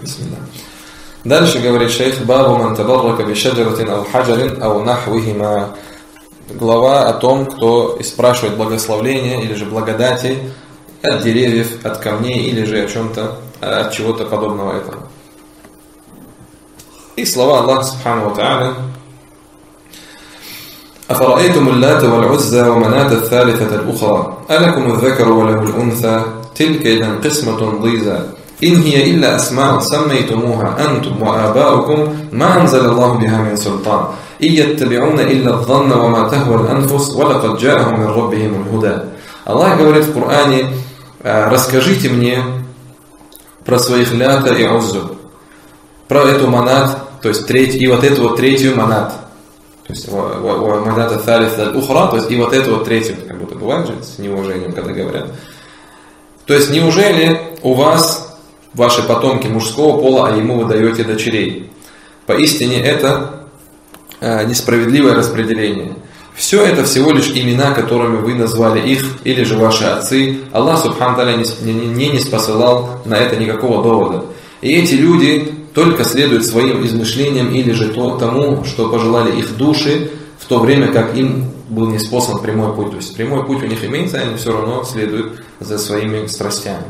Бисмилlah. Дальше говорит шейх: «Бабу ман табаррака би шаджаратин ау хаджарин ау нахвихима». Глава о том, кто спрашивает благословления или же благодати от деревьев, от камней или же о чем-то, от чего-то подобного этому. И слова Аллаха Субхану ва Тааля: «Афараэйтум аллата валь узза ва маната ат-талитата аль-ухра, алакум ад-закару ва лаху аль-унса, тилька идан қисматун диза, ин хия илля асма'ун саммайтумуха антум ва абаукум ма анзала Аллаху биха мин султан, и яттаби'уна илля адh-дhanна ва ма tahwa al-анфус, ва лакад джа'ахум мин раббихим аль-худа». Аллах говорит в Коране: расскажите мне про своих лята и уззу, про эту манат, то есть и вот эту вот третью манат, то есть манат ат-талит аль-ухра, то есть и вот эту вот третью, как будто бывает же с неуважением, когда говорят. То есть неужели у вас ваши потомки мужского пола, а ему вы даете дочерей? Поистине это несправедливое распределение. Все это всего лишь имена, которыми вы назвали их, или же ваши отцы. Аллах Субхану Тааля не ниспосылал на это никакого довода. И эти люди только следуют своим измышлениям или же тому, что пожелали их души, в то время как им был ниспослан прямой путь. То есть прямой путь у них имеется, они все равно следуют за своими страстями.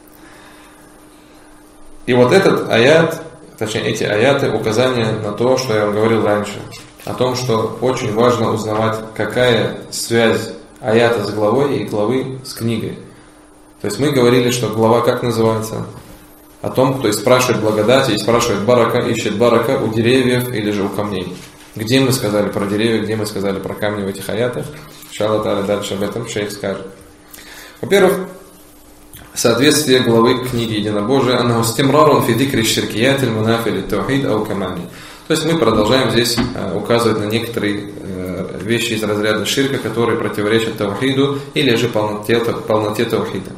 И вот этот аят, точнее эти аяты, указания на то, что я вам говорил раньше, о том, что очень важно узнавать, какая связь аята с главой и главы с книгой. То есть мы говорили, что глава как называется? О том, кто и спрашивает благодати, и спрашивает барака, ищет барака у деревьев или же у камней. Где мы сказали про деревья, где мы сказали про камни в этих аятах? Иншаллах та'аля дальше об этом шейх скажет. Во-первых, соответствие главы книги Единобожия, аннаху стимрарун фи дикри ширкият аль-мунафи лит-таухид ау камани. То есть мы продолжаем здесь указывать на некоторые вещи из разряда ширка, которые противоречат таухиду или же полноте таухида.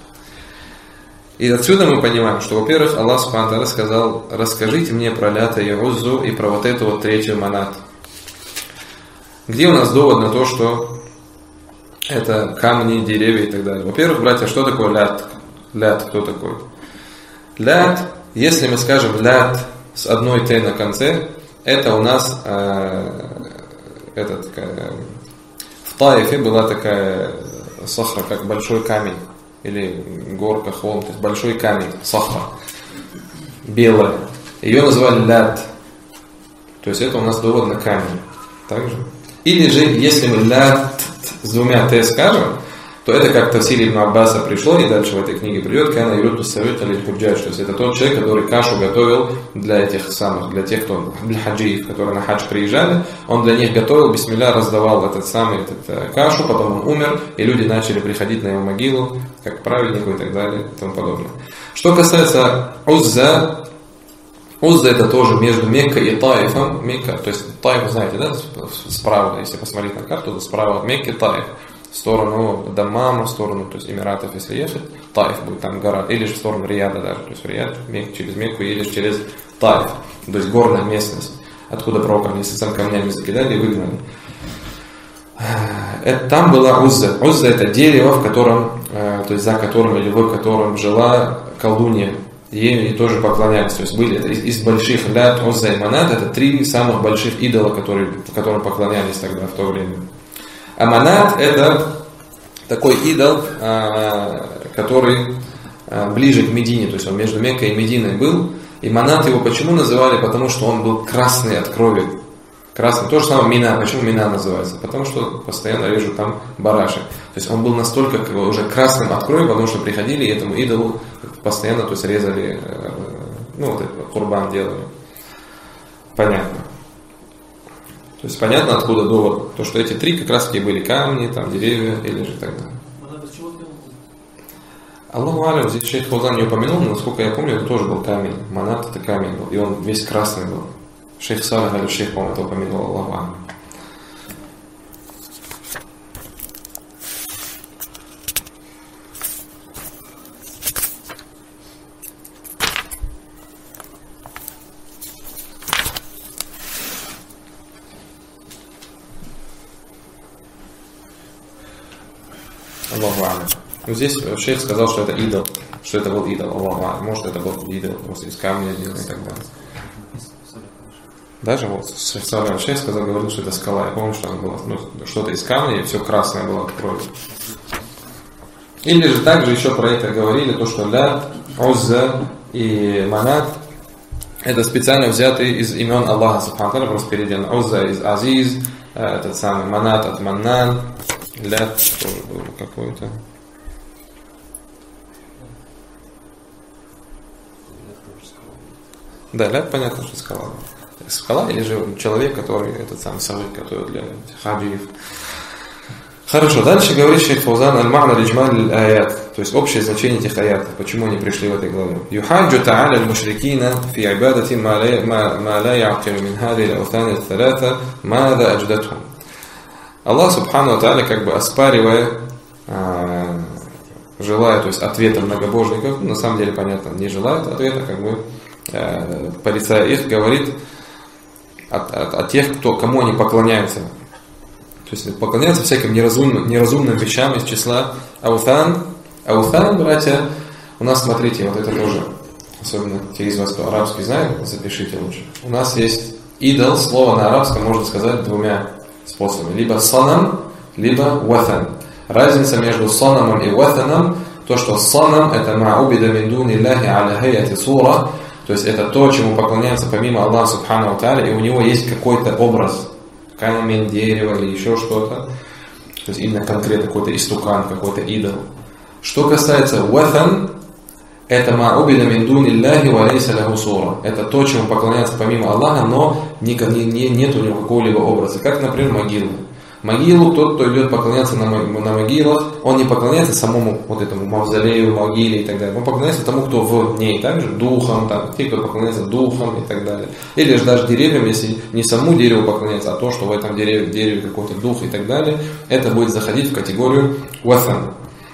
И отсюда мы понимаем, что, во-первых, Аллах Субхану Тааля сказал: расскажите мне про лята и уззу и про вот эту вот третью манат. Где у нас довод на то, что это камни, деревья и так далее? Во-первых, братья, что такое лят? Лят, кто такой? Лят, если мы скажем лят с одной т на конце, это у нас в Таифе была такая сахра, как большой камень. Или горка, холм, то есть большой камень, сахра, белая. Ее назвали лят. То есть это у нас довод на камень. Также. Или же, если мы лят с двумя т скажем, то это как Тафсир Ибн Аббаса пришло, и дальше в этой книге придет, кана юриту совет аль-худжадж. То есть это тот человек, который кашу готовил для этих самых, для тех, кто для хаджиев, которые на хадж приезжали, он для них готовил, бисмилля, раздавал этот кашу, потом он умер, и люди начали приходить на его могилу, как праведнику и так далее, и тому подобное. Что касается Узза, Узза это тоже между Меккой и Таифом. Мекка, то есть Таиф, знаете, да, справа, если посмотреть на карту, то справа от Мекки Таиф. В сторону Даммама, в сторону, то есть Эмиратов, если ехать, Таиф будет там гора, или же в сторону Рияда даже, то есть в Рияд, через Мекку едешь через Таиф, то есть горная местность, откуда пророк сам камнями закидали и выгнали. Там была Узза. Узза это дерево, в котором, то есть за которым или в котором жила колдунья. Ей тоже поклонялись. То есть были из больших лят, Узза и Манат, это три самых больших идола, которым поклонялись тогда в то время. А Манат это такой идол, который ближе к Медине, то есть он между Меккой и Мединой был. И Манат его почему называли? Потому что он был красный от крови. Красный. То же самое Мина. Почему Мина называется? Потому что постоянно режут там барашек. То есть он был настолько уже красным от крови, потому что приходили и этому идолу постоянно, то есть резали, вот этот курбан делали. Понятно. То есть понятно, откуда довод. То, что эти три как раз таки были камни, там, деревья или же так далее. Аллаху алям, здесь шейх Фаузан не упомянул, но насколько я помню, это тоже был камень. Манат это камень был, и он весь красный был. Шейх Салих аль-Шейх, по-моему, это упомянул, Аллаху алям. Аллаху алям. Здесь шейх сказал, что это идол. что это был идол. Аллах, может это был идол, просто из камня сделан и так далее. Даже вот Салам Шейх говорил, что это скала. Я помню, что она была что-то из камня, и все красное было от крови. Или же также еще про это говорили, то, что Лят, Узза и Манат это специально взятые из имен Аллаха Субхану ва Тааля, просто переведено. Узза из Азиз, этот самый Манат от Маннан, Лят тоже был какой-то. Да, Лят понятно, что скала. Скала или же человек, который этот самый савык, который для хаджиев. Хорошо, дальше говорит шейх Фаузан аль-ма'на лиджмаль аят, то есть общее значение этих аятов, почему они пришли в этой главе. Юхаджу та'аля аль-мушрикина фи ибадати ма ла я'килу мин хади ал-ауthani аль-тhalатha мада адждатхум. Аллах Субхану ва Тааля, как бы оспаривая, желая, то есть ответа многобожников, на самом деле понятно, не желает ответа, как бы порицая их, говорит от тех, кому они поклоняются. То есть поклоняются всяким неразумным вещам из числа аутан. Аутан, братья, у нас, смотрите, вот это тоже, особенно те из вас, кто арабский знает, запишите лучше. У нас есть идол, слово на арабском можно сказать двумя способами. Либо санам, либо ватан. Разница между санамом и ватаном, то, что санам это ма'убида мин дуни Аллахи аля хайяти сура, то есть это то, чему поклоняются помимо Аллаха Субхану ва Тааля, и у него есть какой-то образ, камень, дерево или еще что-то. То есть именно конкретно какой-то истукан, какой-то идол. Что касается ватан, это ма'убида мин дуни Аллахи ва лейса лаху сура. Это то, чему поклоняются помимо Аллаха, но нет у него какого-либо образа. Как, например, могила. Могилу, тот, кто идет поклоняться на могилах, он не поклоняется самому вот этому мавзолею, могиле и так далее. Он поклоняется тому, кто в ней, также духом, там, те, кто поклоняется духом и так далее. Или же даже деревьям, если не самому дереву поклоняться, а то, что в этом дереве какой-то дух и так далее, это будет заходить в категорию ватан.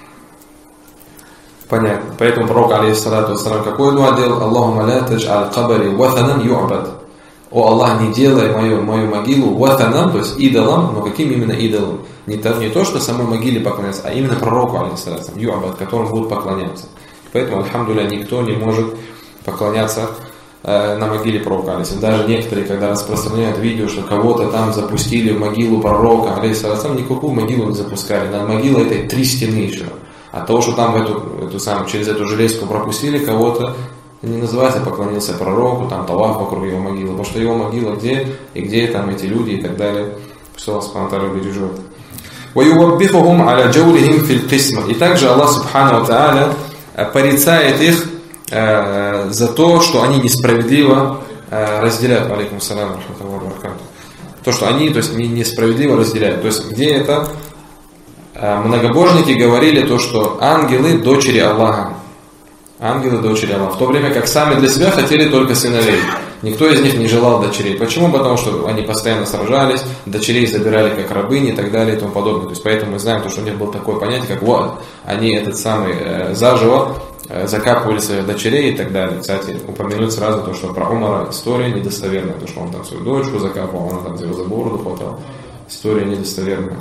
Понятно. Поэтому пророк, алейхиссалату вассалам, какой дуа делал? Аллахумма ла тадж'аль кабари ватанан ю'бад. О Аллах, не делай мою могилу ватанам, то есть идолом, но каким именно идолом? Не то, что самой могиле поклоняться, а именно пророку, алейхиссалату, ю'бад, которому будут поклоняться. Поэтому, альхамдулилля, никто не может поклоняться на могиле пророка, алейхиссалату. Даже некоторые, когда распространяют видео, что кого-то там запустили в могилу пророка, алейхиссалату, никакую могилу не запускали. Над могилой этой 3 стены еще. А то, что там через эту железку пропустили кого-то, не называется поклонился пророку, там таваф вокруг его могилы, потому что его могила где, и где там эти люди и так далее. Пусть Аллах Субхану ва Тааля бережет. وَيُوَبِّخُهُمْ عَلَى جَوْلِهِمْ فِي الْقِسْمَةِ. И также Аллах Субхану ва Тааля порицает их за то, что они несправедливо разделяют. Алейкум ассалям. То, что они, то есть, несправедливо разделяют. То есть, где это? Многобожники говорили то, что ангелы дочери Аллаха. Ангелы дочери Аллаха. В то время как сами для себя хотели только сыновей. Никто из них не желал дочерей. Почему? Потому что они постоянно сражались, дочерей забирали как рабыни и так далее и тому подобное. То есть поэтому мы знаем, что у них было такое понятие, как вад. Они заживо закапывали своих дочерей и так далее. Кстати, упомянуть сразу то, что про Умара история недостоверная. То, что он там свою дочку закапывал, она там его за бороду хватала. История недостоверная.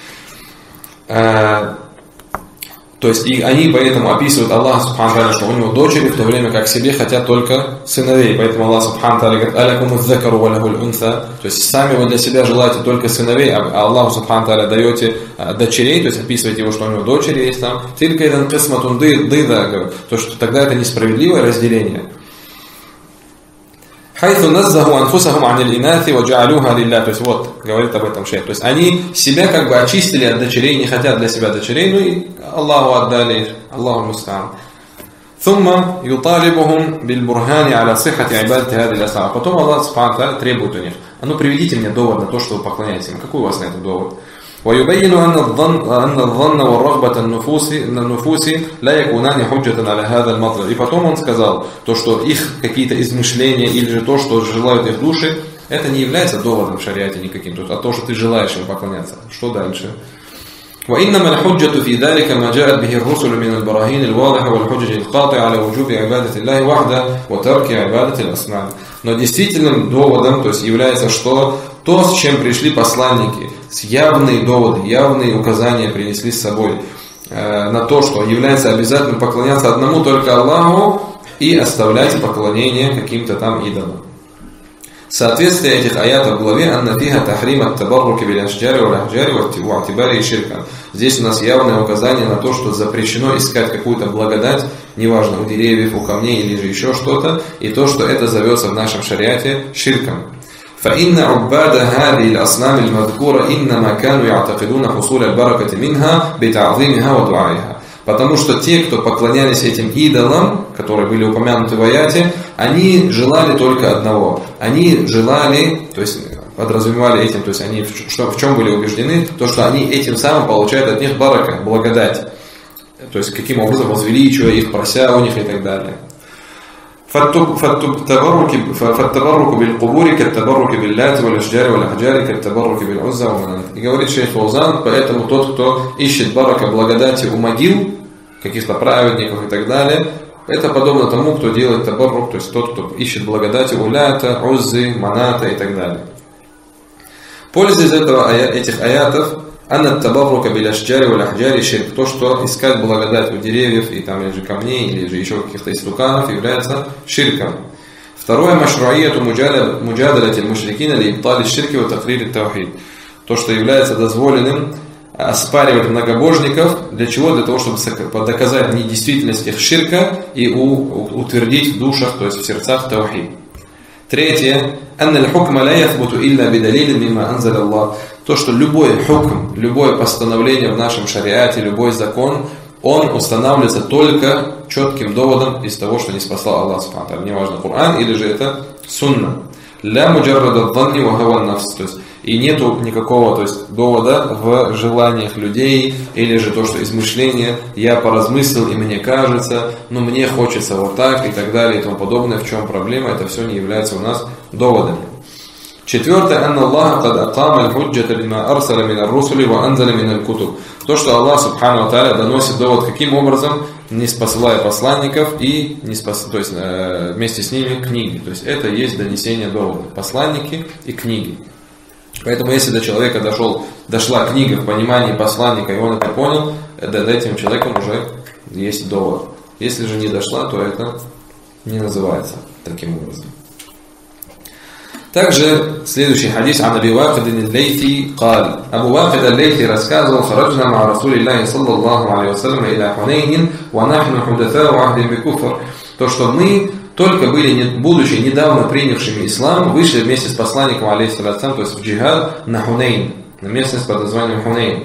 То есть и они поэтому описывают Аллаха Субхану ва Тааля, что у него дочери, в то время как себе хотят только сыновей. Поэтому Аллах Субхану ва Тааля говорит: «Алякуму дзакару ва лахуль унса». То есть сами вы для себя желаете только сыновей, а Аллаху Субхану ва Тааля даете дочерей, то есть описываете его, что у него дочери есть там. Тилька идан кисматун дыда, то что тогда это несправедливое разделение. Хайфу наззаху анфусахум аниль инати ва джа'алуха лилля. То есть вот, говорит об этом шейх. То есть они себя как бы очистили от дочерей, не хотят для себя дочерей, ну и Аллаху отдали, Аллаху муста'ан. Thumma юталибухум биль-бурхани аля сихати айбадати хади аснаам. Потом Аллах Субхану ва Тааля требует у них: а ну приведите мне довод на то, что вы поклоняетесь им. Какой у вас на это довод? ويبين أن الظن والرغبة النفوس لا يكونان حجة على هذا المطلب. И потом он сказал, то, что их какие-то измышления или же то, что желают их души, это не является доводом в шариате никаким, а то, что ты желаешь им поклоняться. Что дальше? وإنما الحجة في ذلك ما جاءت به الرسل من البراهين الواضحة والحجج القاطعة على وجوب عبادة الله وحده وترك عبادة الأصنام. Но действительным доводом, то есть является, что то, с чем пришли посланники, с явные доводы, явные указания принесли с собой, на то, что является обязательным поклоняться одному только Аллаху и оставлять поклонение каким-то там идолам. Соответствие этих аятов в главе «Анна фиха тахрим ат-табарруки биль-ашджари валь-ахджари ва-атибари ширка». Здесь у нас явное указание на то, что запрещено искать какую-то благодать, неважно, у деревьев, у камней или же еще что-то, и то, что это зовется в нашем шариате ширком. فإن عباد هذه الأصنام المذكورة إنما كانوا يعتقدون حصول البركة منها بتعظيمها ودعائها. Потому что те, кто поклонялись этим идолам, которые были упомянуты в аяте, они желали только одного. Они желали, то есть подразумевали этим, то есть они в чем были убеждены, то, что они этим самым получают от них барака, благодать. То есть каким образом возвеличивая их, прося у них и так далее. فالتبرك بالقبور كالتبرك باللات والأشجار والأحجار كالتبرك بالعزى ومنات. И говорит шейх Фаузан, поэтому тот, кто ищет барака, благодати у могил, каких-то праведников и так далее, это подобно тому, кто делает табаррук, то есть тот, кто ищет благодати у лята, уззы, маната и так далее. Польза из этих аятов «Анна табаррука биль-ашджари валь-ахджари ширк». То, что искать благодать у деревьев и там или же камней, или же еще каких-то истуканов, является ширком. Второе, машруияту муджадалати аль-мушрикина ли ибтали ширки ва такрири таухид. То, что является дозволенным оспаривать многобожников. Для чего? Для того, чтобы доказать недействительность их ширка и утвердить в душах, то есть в сердцах таухид. Третье. «Анна аль-хукма ла яthбуту илля бидалилин мимма анзаля Аллах». То, что любой хукм, любое постановление в нашем шариате, любой закон, он устанавливается только четким доводом из того, что не спасал Аллах субхану ва тааля. Неважно, Коран или же это сунна. «Ля муджаррада дhanни ва хава нафс». То есть, и нету никакого, то есть, довода в желаниях людей, или же то, что измышление, я поразмыслил и мне кажется, но мне хочется вот так и так далее и тому подобное. В чем проблема? Это все не является у нас доводами. Четвертое, «Анна Аллаха кад акама аль-худжата бима арсаля мин ар-русули ва анзаля мин аль-кутуб». То, что Аллах субхану ва тааля доносит довод, каким образом, не посылая посланников и то есть, вместе с ними книги. То есть это есть донесение довода. Посланники и книги. Поэтому если до человека дошла книга в понимании посланника, и он это понял, этим человеком уже есть довод. Если же не дошла, то это не называется таким образом. Также следующий хадис ан Аби Вакид аль-Лейти قال. Абу Вакид аль-Лейти рассказывал: «Хараджна ма Расулиллахи саллаллаху алейхи вассалям иля Хунейнин, ва нахну худатау ахди бикуфр». То, что мы только были, будучи недавно принявшими ислам, вышли вместе с посланником алейхиссалям, то есть в джихад на Хунейн, на местность под названием Хунейн.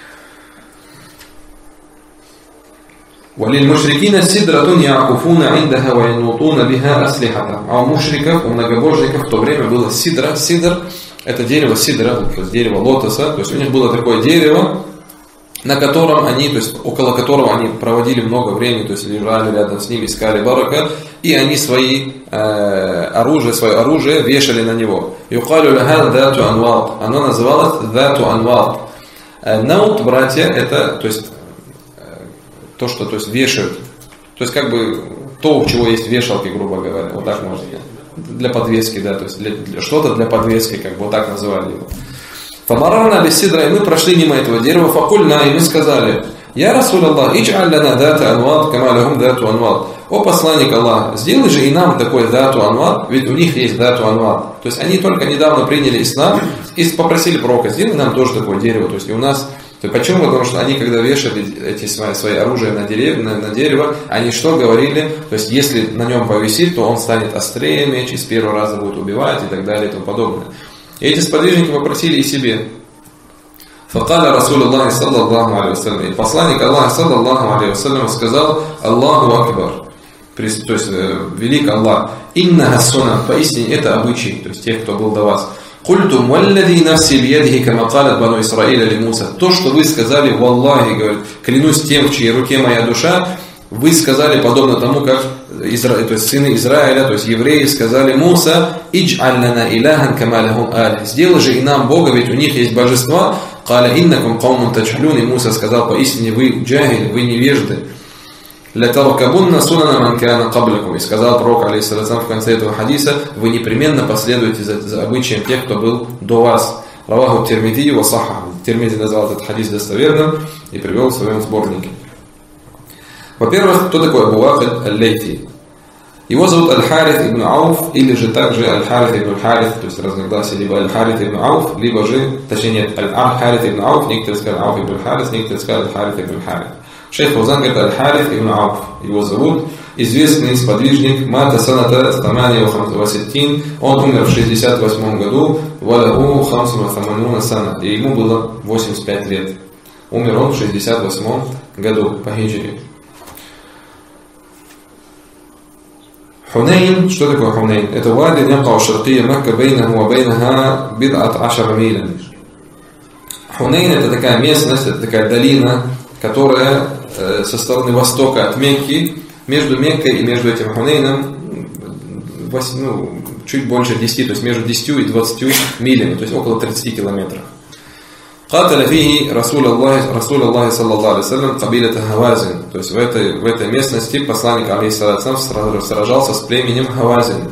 وَلِلْمُشْرِكِينَ سِدْرَةٌ يَعْكُفُونَ عِنْدَهَا وَيَنْوُطُونَ بِهَا أَسْلِحَةً. А у мушриков, у многобожников в то время было сидра. Сидр – это дерево сидра, то есть дерево лотоса. То есть у них было такое дерево, на котором они, то есть около которого они проводили много времени, то есть лежали рядом с ним, искали барака, и они свое оружие вешали на него. يُقَالُ لَهَا ذَاتُ أَنْوَاطٍ. Оно называлось ذَاتُ أَنْوَاطٍ. Наут, братья, это, то есть то, что, то есть, вешают. То есть, как бы, то, у чего есть вешалки, грубо говоря. Вот так можно сказать. Для подвески, да, то есть, что-то для подвески, как бы, вот так называли его. Фамарарна бисидра, и мы прошли мимо этого дерева, факульна, и мы сказали: «Я Расуль Аллах, идж'аль лана дата анват, кама лахум дату анват». О посланник Аллаха, сделай же и нам такой дату анват, ведь у них есть дату анват. То есть, они только недавно приняли ислам и попросили пророка: сделай нам тоже такое дерево. То есть, и у нас... Почему? Потому что они, когда вешали эти свои оружия на дерево, они что говорили? То есть, если на нем повисит, то он станет острее меч, и с первого раза будет убивать, и так далее, и тому подобное. И эти сподвижники попросили и себе. Факаля Расуль Аллахи саллаллаху алейхи вассалям. И посланник Аллаха саллаллаху алейхи вассалям сказал: Аллаху акбар. То есть, велик Аллах. Инна сунна, поистине это обычай, то есть тех, кто был до вас. «Культум валлади нафси бьядихи, кама калат бану Исраиля ли Муса». То, что вы сказали, валлахи, говорит, клянусь тем, в чьей руке моя душа, вы сказали подобно тому, как то есть сыны Израиля, то есть евреи, сказали Муса: «Идж'аль лана иляхан кама лахум аль». Сделай же и нам Бога, ведь у них есть божества. «Каля иннакум каумун таджхалюн». И Муса сказал: поистине вы джахиль, вы невежды. «Латаркабунна сунана ман кана каблякум». И сказал пророк, алейхиссалям, в конце этого хадиса: вы непременно последуете за обычаем тех, кто был до вас. Раваху Тирмизи ва сахаху. Тирмизи назвал этот хадис достоверным и привел в своем сборнике. Во-первых, кто такой Абу Вакид аль-Лейти? Его зовут Аль-Харит ибн Ауф, или же также Аль-Харит ибн Харит, то есть разногласие, либо Аль-Харит ибн Ауф, либо же, точнее нет, Аль-Харит ибн Ауф, некоторые сказали Ауф ибн Харит, некоторые сказали Аль-Харит ибн Харит. Шейх Фаузан говорит Аль-Харит ибн Ауф, его зовут, известный сподвижник, Мата Саната Стамания Васиттин, он умер в 68 году, Валаху Хамсума Самануна Сана, и ему было 85 лет. Умер он в 68 году по хиджре. Хунейн, что такое Хунейн? Это вади якау шаркия Макка бейнаху ва бейнаха бид'ат ашара миля. Хунейн это такая местность, это такая долина, которая со стороны востока от Мекки, между Меккой и между этим Хунейном чуть больше 10, то есть между 10 и 20 милями, то есть около 30 километров. قاتل فيه رسول الله صلى الله عليه وسلم قبيلة Хавазин. То есть в этой местности посланник алейхиссалям сражался с племенем Хавазин.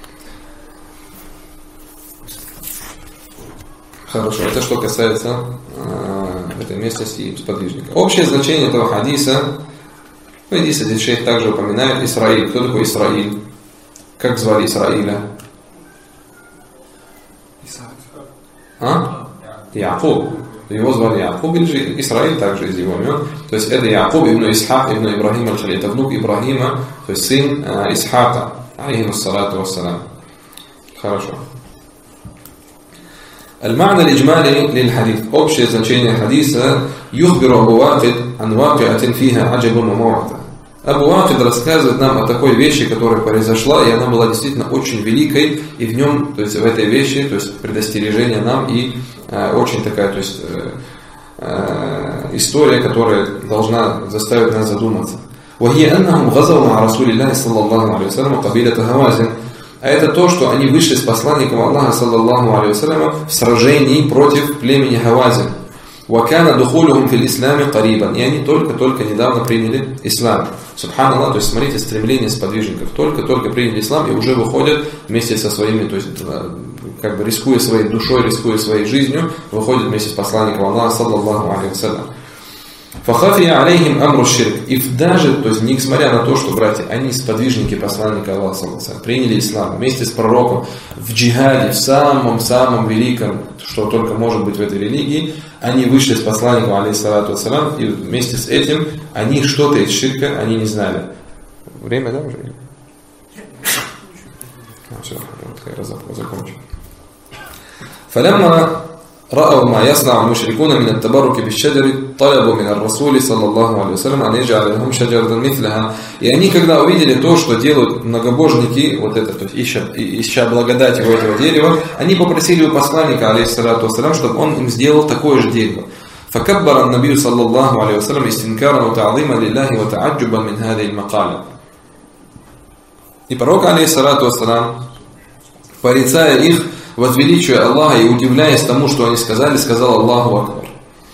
Хорошо, это что касается этой местности и сподвижника. Общее значение этого хадиса, здесь шейх также упоминает Исраиль. Кто такой Исраиль? Как звали Исраиля? Якуб. Его звали Якуб, или же Исраиль также из его имен. То есть это Якуб ибн Исхак ибн Ибрахим аль-Халиль. Это внук Ибрахима, то есть сын Исхака. Алейхиссалату вассалам. Хорошо. المعنى الإجمالي للحديث. Общее значение хадиса. يخبر أبو واقد عن واقعة فيها عجب وموعظة. Абу Вакид рассказывает нам о такой вещи, которая произошла, и она была действительно очень великой, и в нем, то есть в этой вещи, то есть предостережение нам и очень такая, то есть история, которая должна заставить нас задуматься. وهي أنهم غزوا مع رسول الله صلى الله عليه وسلم قبيلة هوازن. А это то, что они вышли с посланником Аллаха саллаллаху алейхи вассаляма в сражении против племени Хавазин. وَكَانَ دُخُولُهُمْ فِي الْإِسْلَامِ قَرِيبًا. И они только недавно приняли ислам. Субханаллах, то есть смотрите, стремление сподвижников. Только приняли ислам и уже выходят вместе со своими, то есть как бы рискуя своей душой, рискуя своей жизнью, выходят вместе с посланником Аллаха саллаллаху алейхи вассалям. فَخَفِيَ عَلَيْهِمْ أَمْرُ الشِّرْكِ. И даже, то есть несмотря на то, что, братья, они сподвижники посланника Аллаха саллаллаху алейхи вассалям, приняли ислам вместе с пророком в джихаде, в самом великом, что только может быть в этой религии, они вышли с посланником алейхиссалату вассалям, и вместе с этим они что-то из ширка они не знали. Время, да, уже? Все, я закончу. فَلَمَّا رأوا ما يصنع المشركون من التبرك بالشجر طلبوا من الرسول صلى الله عليه وسلم أن يجعل لهم شجرة مثلها. И они, когда увидели то, что делают многобожники, вот это, то есть ища благодати у этого дерева, они попросили у посланника, алейхиссалату вассалям, чтобы он им сделал такое же дерево. فكبر النبي صلى الله عليه وسلم استنكارا وتعظيما لله وتعجبا من هذه المقالة. И пророк, алейхиссалату вассалям, порицая их, возвеличивая Аллаха и удивляясь тому, что они сказали, сказал Аллаху Акбар.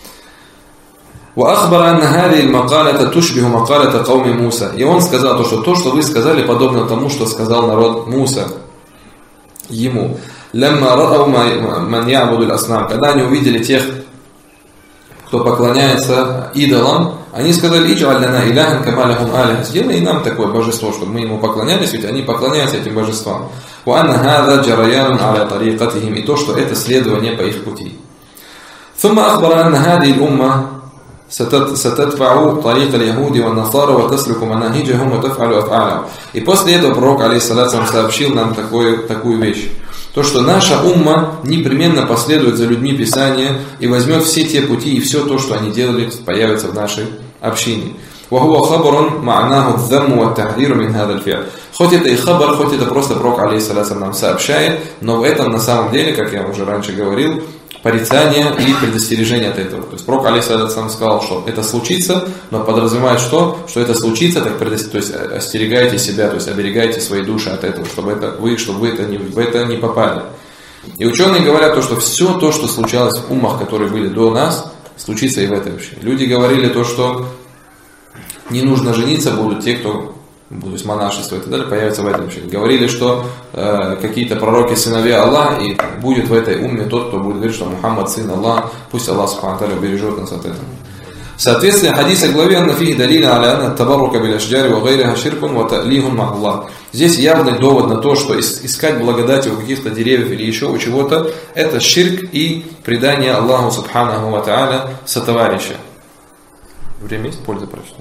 وأخبر أن هذه المقالة تشبه مقالة قوم موسى. И он сказал то, что вы сказали, подобно тому, что сказал народ Муса ему. لما رأوا من يعبد الأصنام. Когда они увидели тех, кто поклоняется идолам, они сказали: «Идж'аль лана иляхан кама лахум алиха». Сделай и нам такое божество, чтобы мы ему поклонялись, ведь они поклоняются этим божествам. وأن هذا جريان على طريقتهم. И то, что это следование по их пути. ثم أخبر أن هذه الأمة ستتبع طريق اليهود والنصارى وتسلك مناهجهم وتفعل أفعالهم. И после этого пророк, алейхиссалям, сообщил нам такую вещь. То, что наша умма непременно последует за людьми Писания и возьмет все те пути и все то, что они делали, появится в нашей общине. وهو خبر معناه الذم والتحذير من هذا الفعل. Хоть это и хабар, хоть это просто пророк, алейхиссалям, нам сообщает, но в этом на самом деле, как я уже раньше говорил, порицание и предостережение от этого. То есть пророк, алейхиссалям, сказал, что это случится, но подразумевает что это случится, так то есть остерегайте себя, то есть оберегайте свои души от этого, чтобы в это не попали. И ученые говорят что все то, что случалось в уммах, которые были до нас, случится и в этой общине. Люди говорили что не нужно жениться будут те, кто то есть монашество и так далее, появится в этом ширк. Говорили, что какие-то пророки сыновья Аллаха, и будет в этой умме тот, кто будет говорить, что Мухаммад сын Аллах, пусть Аллах субхану ва тааля убережет нас от этого. В соответствии хадиса главе «Анна фихи далиля аля анна табаррука биль ашджари ва гайриха ширкун ва та'лихун ма Аллах». Здесь явный довод на то, что искать благодати у каких-то деревьев или еще у чего-то, это ширк и предание Аллаху субханаху ва тааля сотоварища. Время есть? Польза прочитать.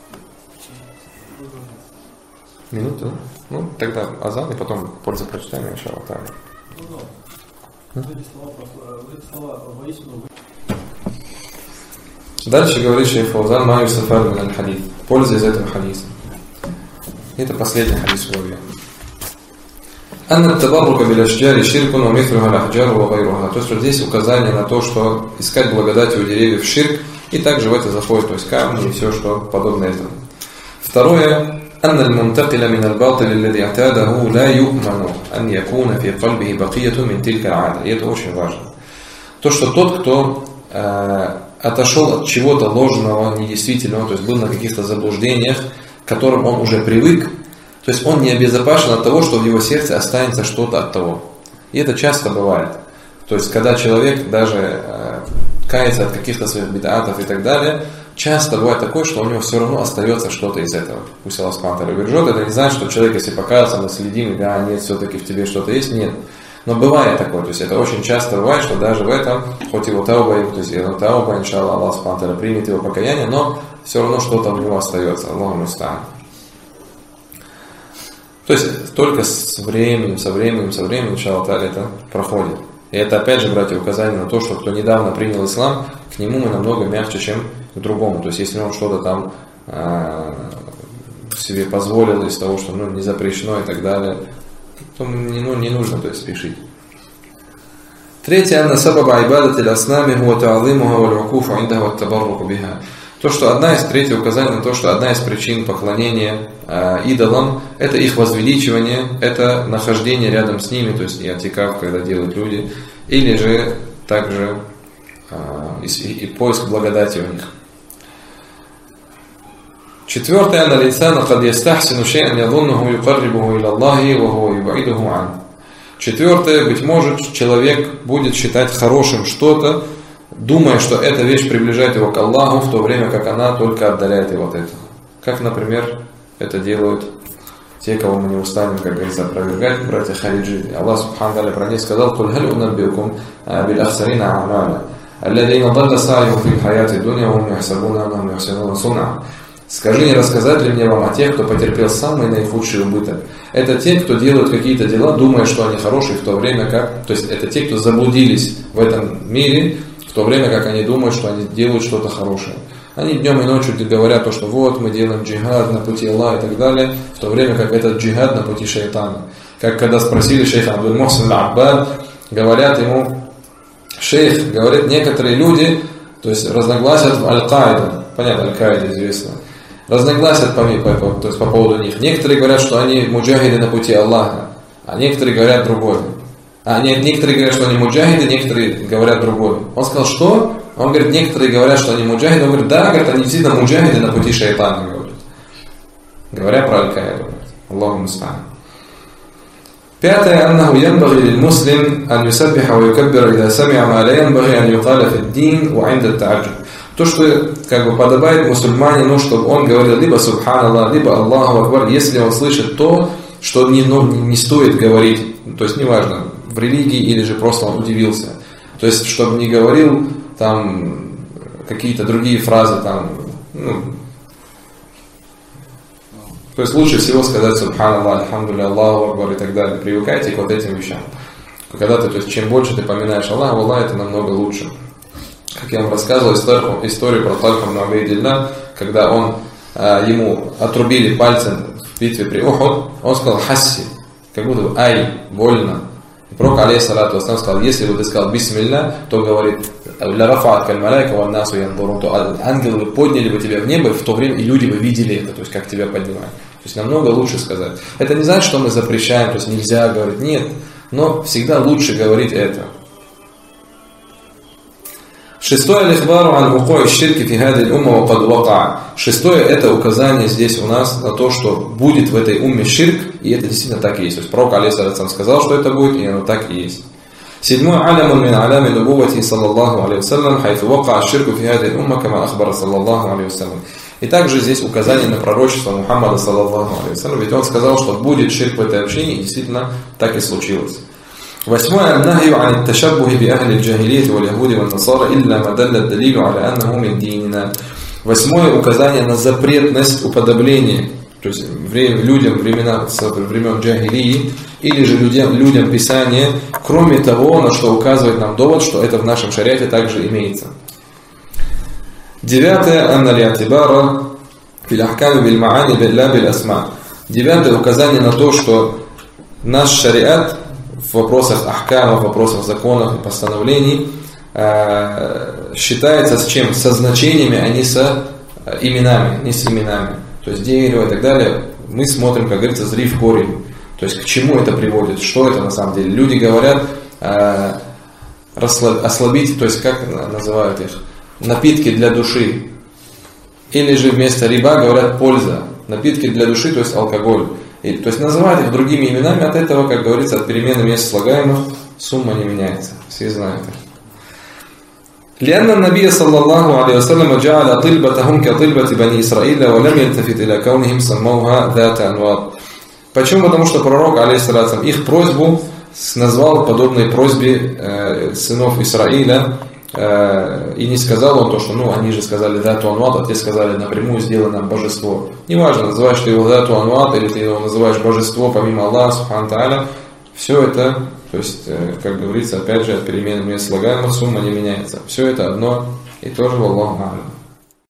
Минуту? Ну, тогда азан, и потом польза прочитаем, иншаллах тааля. Дальше говорит шейх Фаузан «Ма юстафаду мин аль-хадис». Польза из этого хадиса. Это последний хадис в главе. «Анна ат-табаррука биль ашджари ширкун ва мithluха аль-ахджару ва гайруха». То есть вот здесь указание на то, что искать благодати у деревьев ширк, и также в это заходит, то есть камни и все, что подобно этому. Второе. أن المنتقل من الباطل الذي اعتاده لا يؤمن أن يكون في قلبه بقية من تلك العادة. И это очень важно. То, что тот, кто отошел от чего-то ложного, недействительного, то есть был на каких-то заблуждениях, к которым он уже привык, то есть он не обезопасен от того, что в его сердце останется что-то от того. И это часто бывает. То есть когда человек даже кается от каких-то своих бид'атов и так далее, часто бывает такое, что у него все равно остается что-то из этого. Пусть Аллах субхану ва тааля убережет. Это не значит, что человек, если покается, мы следим, и да, нет, все-таки в тебе что-то есть, нет. Но бывает такое, то есть это очень часто бывает, что даже в этом, хоть его тауба, то есть его тауба, иншаллах, Аллах субхану ва тааля примет его покаяние, но все равно что-то у него остается. Аллаху муста'ан. То есть только со временем, иншаллах тааля, это проходит. И это опять же, братья, указание на то, что кто недавно принял ислам, к нему мы намного мягче, чем к другому. То есть если он что-то там себе позволил из того, что не запрещено и так далее, то не нужно, то есть, спешить. Третье. «Анна сабаба айбадати л'аснами хуа та'азимуха валь вакуфу индаха ва табарруку биха». То, что третье указание на то, что одна из причин поклонения идолам – это их возвеличивание, это нахождение рядом с ними, то есть и атикаф, когда делают люди, или же также и поиск благодати у них. Четвертое. «Анна л'инсана кад ястахсину шей'ан ядуннуху юкаррибуху иля Аллахи ва хуа юб'идуху ан». Четвертое. Быть может, человек будет считать хорошим что-то, думая, что эта вещь приближает его к Аллаху, в то время как она только отдаляет его от этого. Как, например, это делают те, кого мы не устанем, как говорится, опровергать, братья хариджи. Аллах субхану ва тааля про них сказал: «Куль халь унаббиукум биль ахсарина а'маля, алладзина далла са'юхум фил хаяти дунья ва хум яхсабуна аннахум юхсинуна сун'a». Скажи, не рассказать ли мне вам о тех, кто потерпел самый наихудший убыток? Это те, кто делают какие-то дела, думая, что они хорошие, в то время как... То есть это те, кто заблудились в этом мире, в то время как они думают, что они делают что-то хорошее. Они днем и ночью говорят то, что вот мы делаем джихад на пути Аллаха и так далее, в то время как этот джихад на пути шайтана. Как когда спросили шейха Абдуль-Мухсин аль-Аббад, говорят ему: шейх, говорят, некоторые люди, то есть разногласят в Аль-Каиде, понятно, Аль-Каиде известно, разногласят то есть по поводу них. Некоторые говорят, что они муджахиды на пути Аллаха, а некоторые говорят другое. Некоторые говорят, что они муджахиды, некоторые говорят другое. Он сказал, что? Он говорит, некоторые говорят, что они муджахиды. Он говорит, да, говорит, они действительно муджахиды на пути шайтана, говоря про Аль-Каиду. Аллаху муста'ан. Пятое. «Аннаху янбагhi лиль-муслим ан юсаббиха ва юкаббира ида сами'a ма ла янбагhi ан юкаля фид-дин ва 'инда ат-та'аджуб». То, что подобает мусульманину, чтобы он говорил либо «Субханаллах», либо «Аллаху Акбар», если он слышит то, что не стоит говорить, то есть неважно, в религии или же просто он удивился. То есть, чтобы не говорил там какие-то другие фразы, там, то есть лучше всего сказать «Субханаллах», «Альхамдулилля», «Аллаху Акбар» и так далее. Привыкайте к вот этим вещам. Когда ты, то есть, чем больше ты поминаешь Аллаха, Аллах, это намного лучше. Как я вам рассказывал историю про Тальха ибн Убайдилля, когда ему отрубили пальцем в битве при Ухуд, он сказал «Хасси», как будто «Ай», больно. И пророк, алейхиссалату вассалам, сказал: если бы ты сказал «Бисмилля», то говорит «Ля рафаат каль маляйка ва насу янзурун», то ангелы бы подняли бы тебя в небо, и в то время и люди бы видели это, то есть как тебя поднимают. То есть намного лучше сказать. Это не значит, что мы запрещаем, то есть нельзя говорить, нет, но всегда лучше говорить это. Шестое алихбару ан вукуи ширки фи хади умма ва кад вака. Шестое это указание здесь у нас на то, что будет в этой умме ширк, и это действительно так и есть. То есть пророк алейхиссалям сказал, что это будет, и оно так и есть. Седьмое алямун мин алями нубувати саллаллаху алейхи вассалям, хайфу вака ширку фи хади умма, кама ахбара саллаллаху алейхи вассалям. И также здесь указание на пророчество Мухаммада саллаллаху алейхи вассалям, ведь он сказал, что будет ширк в этой общине, и действительно так и случилось. Восьмое النهي عن التشبه بأهل الجاهلية واليهود والنصارى إلا ما دل الدليل على أنه من ديننا. Восьмое указание на запретность уподобления, то есть людям времен джахилии или же людям Писания, кроме того, на что указывает нам довод, что это в нашем шариате также имеется. Девятое أن الاعتبار في الأحكام بالمعاني لا بالأسماء. Девятое указание на то, что наш шариат в вопросах ахкама, в вопросах законов и постановлений считается с чем? Со значениями, а не с именами, не с именами. То есть дерево и так далее. Мы смотрим, как говорится, зри в корень. То есть к чему это приводит, что это на самом деле. Люди говорят ослабить, то есть как называют их? Напитки для души. Или же вместо риба говорят польза. Напитки для души, то есть алкоголь. То есть называют их другими именами, от этого, как говорится, от перемены мест слагаемых сумма не меняется. Все знают это. لأن النبي صلى الله عليه وسلم جعل طلبتهم كطلبة بني إسرائيل ولم يلتفت إلى كونهم سموها ذات أنواط. Почему? Потому что пророк, алейхиссалям, их просьбу назвал подобной просьбе сынов Исраиля, и не сказал он то, что они же сказали дату анват, а те сказали напрямую сделай нам божество. Неважно, называешь ты его дату анват, или ты его называешь божество помимо Аллаха, субхану тааля, все это, то есть, как говорится, опять же, от перемены мест слагаемых сумма не меняется. Все это одно и то же, валлаху а'лям.